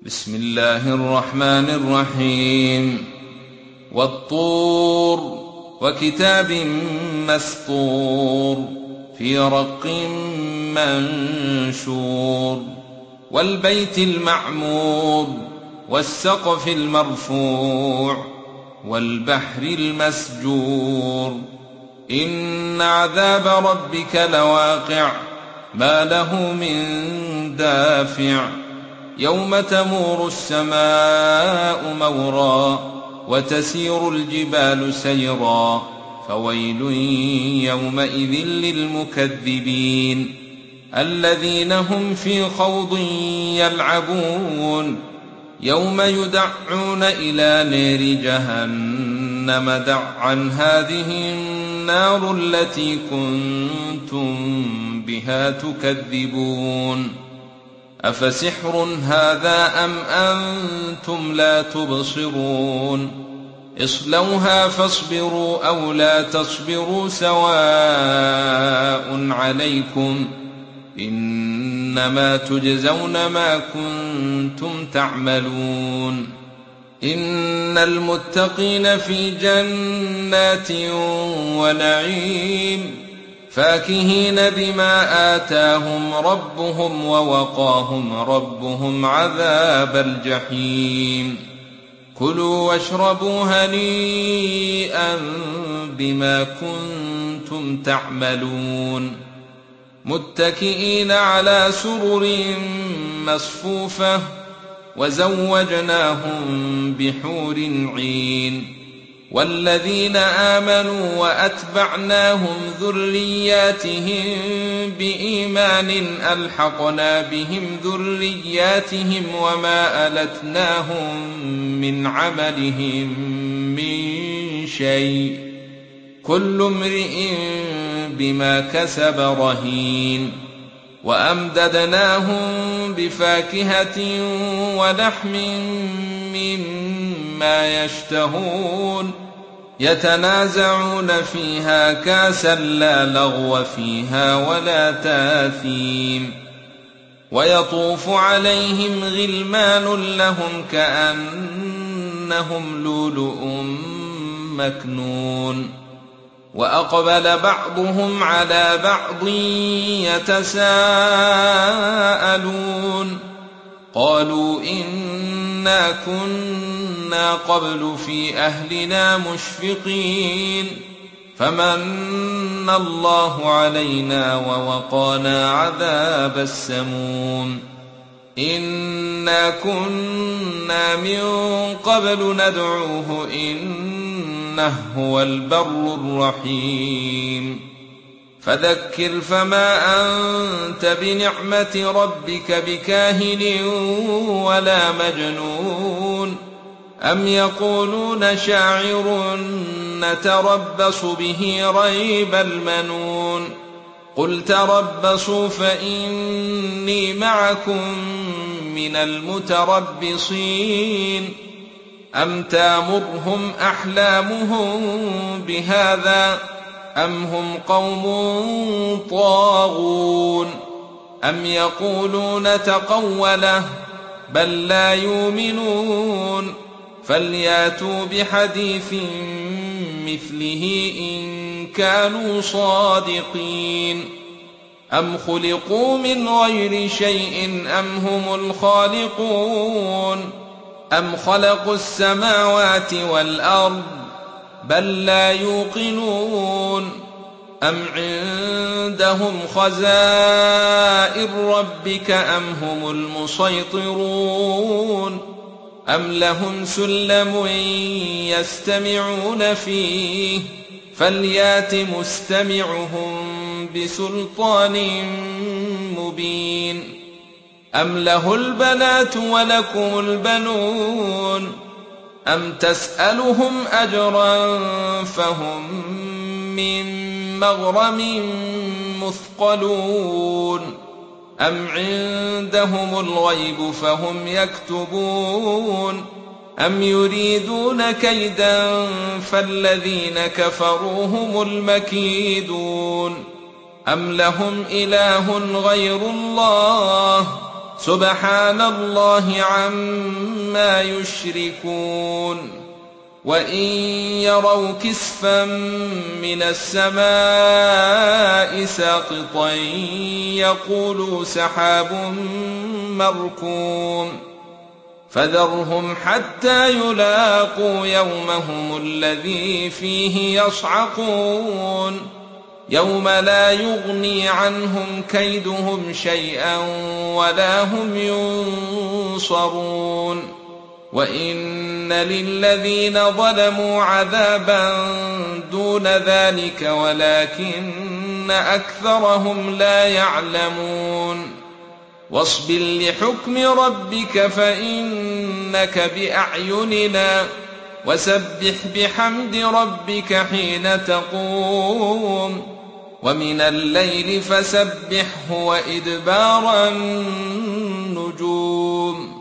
بسم الله الرحمن الرحيم. والطور وكتاب مسطور في رق منشور والبيت المعمور والسقف المرفوع والبحر المسجور إن عذاب ربك لواقع ما له من دافع يوم تمور السماء مورا وتسير الجبال سيرا فويل يومئذ للمكذبين الذين هم في خوض يلعبون يوم يدعون إلى نار جهنم دعا هذه النار التي كنتم بها تكذبون أفسحر هذا أم أنتم لا تبصرون اصلوها فاصبروا أو لا تصبروا سواء عليكم إنما تجزون ما كنتم تعملون إن المتقين في جنات ونعيم فاكهين بما آتاهم ربهم ووقاهم ربهم عذاب الجحيم كلوا واشربوا هنيئا بما كنتم تعملون متكئين على سرر مصفوفة وزوجناهم بحور عين والذين آمنوا وأتبعناهم ذرياتهم بإيمان ألحقنا بهم ذرياتهم وما ألتناهم من عملهم من شيء كل امرئ بما كسب رهين وأمددناهم بفاكهة ولحم مما يشتهون يتنازعون فيها كاسا لا لغو فيها ولا تاثيم ويطوف عليهم غلمان لهم كأنهم لؤلؤ مكنون وأقبل بعضهم على بعض يتساءلون قالوا إنا كنا قبل في أهلنا مشفقين فمن الله علينا ووقانا عذاب السموم إنا كنا من قبل ندعوه إنه هو البر الرحيم فذكر فما أنت بنعمة ربك بكاهن ولا مجنون أم يقولون شاعر نتربص به ريب المنون قل تربصوا فإني معكم من المتربصين أم تامرهم أحلامهم بهذا أم هم قوم طاغون أم يقولون تقوله بل لا يؤمنون فلياتوا بحديث مثله إن كانوا صادقين أم خلقوا من غير شيء أم هم الخالقون أم خلقوا السماوات والأرض بل لا يوقنون أم عندهم خزائن ربك أم هم المسيطرون أم لهم سلم يستمعون فيه فليات مستمعهم بسلطان مبين أم له البنات ولكم البنون أم تسألهم أجرا فهم من مغرم مثقلون أم عندهم الغيب فهم يكتبون أم يريدون كيدا فالذين كفروا هم المكيدون أم لهم إله غير الله سبحان الله عما يشركون وإن يروا كسفا من السماء ساقطا يقولوا سحاب مركوم فذرهم حتى يلاقوا يومهم الذي فيه يصعقون يوم لا يغني عنهم كيدهم شيئا ولا هم ينصرون وإن للذين ظلموا عذابا دون ذلك ولكن أكثرهم لا يعلمون واصبر لحكم ربك فإنك بأعيننا وسبح بحمد ربك حين تقوم ومن الليل فسبحه وإدبار النجوم